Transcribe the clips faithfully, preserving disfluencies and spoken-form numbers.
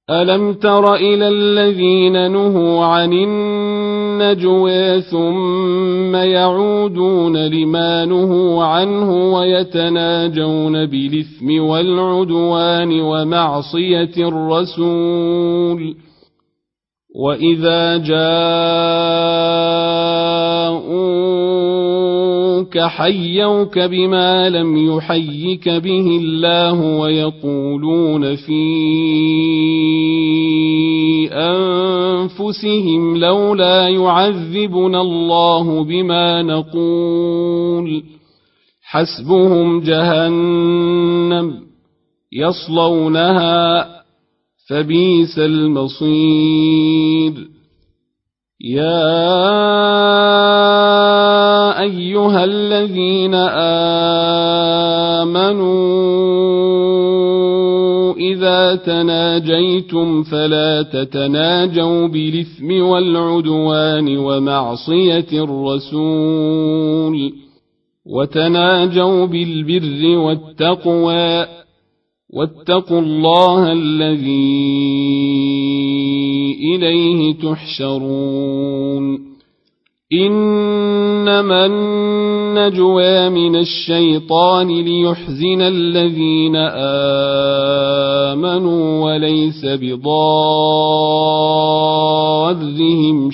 ألم تر إلى الذين نهوا عن النجوى ثم يعودون لما نهوا عنه ويتناجون بالإثم والعدوان ومعصية الرسول وإذا جاءوك حيوك بما لم يحيك به الله ويقولون في أنفسهم لولا يعذبنا الله بما نقول حسبهم جهنم يصلونها فبئس المصير. يا أيها الذين آمنوا إذا تناجيتم فلا تتناجوا بالإثم والعدوان ومعصية الرسول وتناجوا بالبر والتقوى واتقوا الله الذي إليه تحشرون. إنما النجوى من الشيطان ليحزن الذين آمنوا وليس بضارهم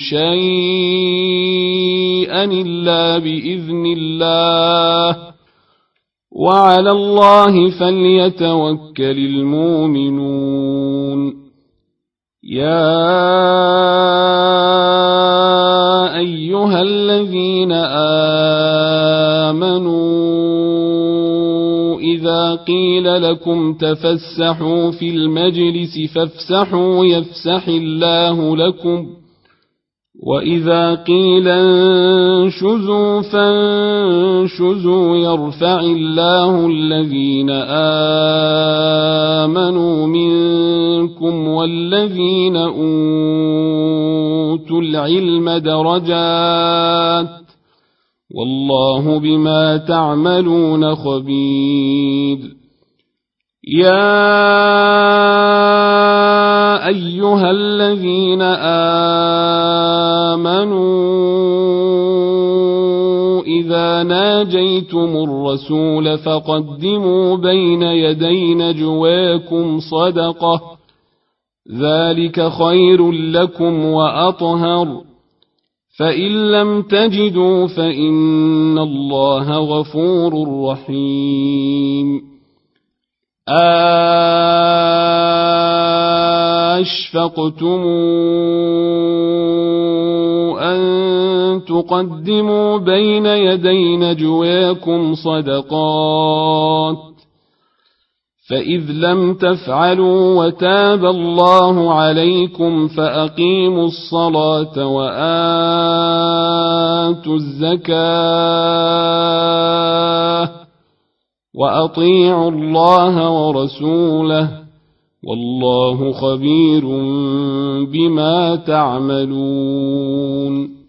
شيئا إلا بإذن الله وعلى الله فليتوكل المؤمنون. يا أيها الذين آمنوا إذا قيل لكم تفسحوا في المجلس فافسحوا يفسح الله لكم وإذا قيل انشزوا فانشزوا يرفع الله الذين آمنوا منكم والذين أوتوا العلم درجات والله بما تعملون خبير. يا أيها الذين آمنوا إذا ناجيتم الرسول فقدموا بين يدي نجواكم صدقة ذلك خير لكم وأطهر فإن لم تجدوا فإن الله غفور رحيم. أشفقتم أن تقدموا بين يدي نجواكم صدقات فإذ لم تفعلوا وتاب الله عليكم فأقيموا الصلاة وآتوا الزكاة وأطيعوا الله ورسوله والله خبير بما تعملون.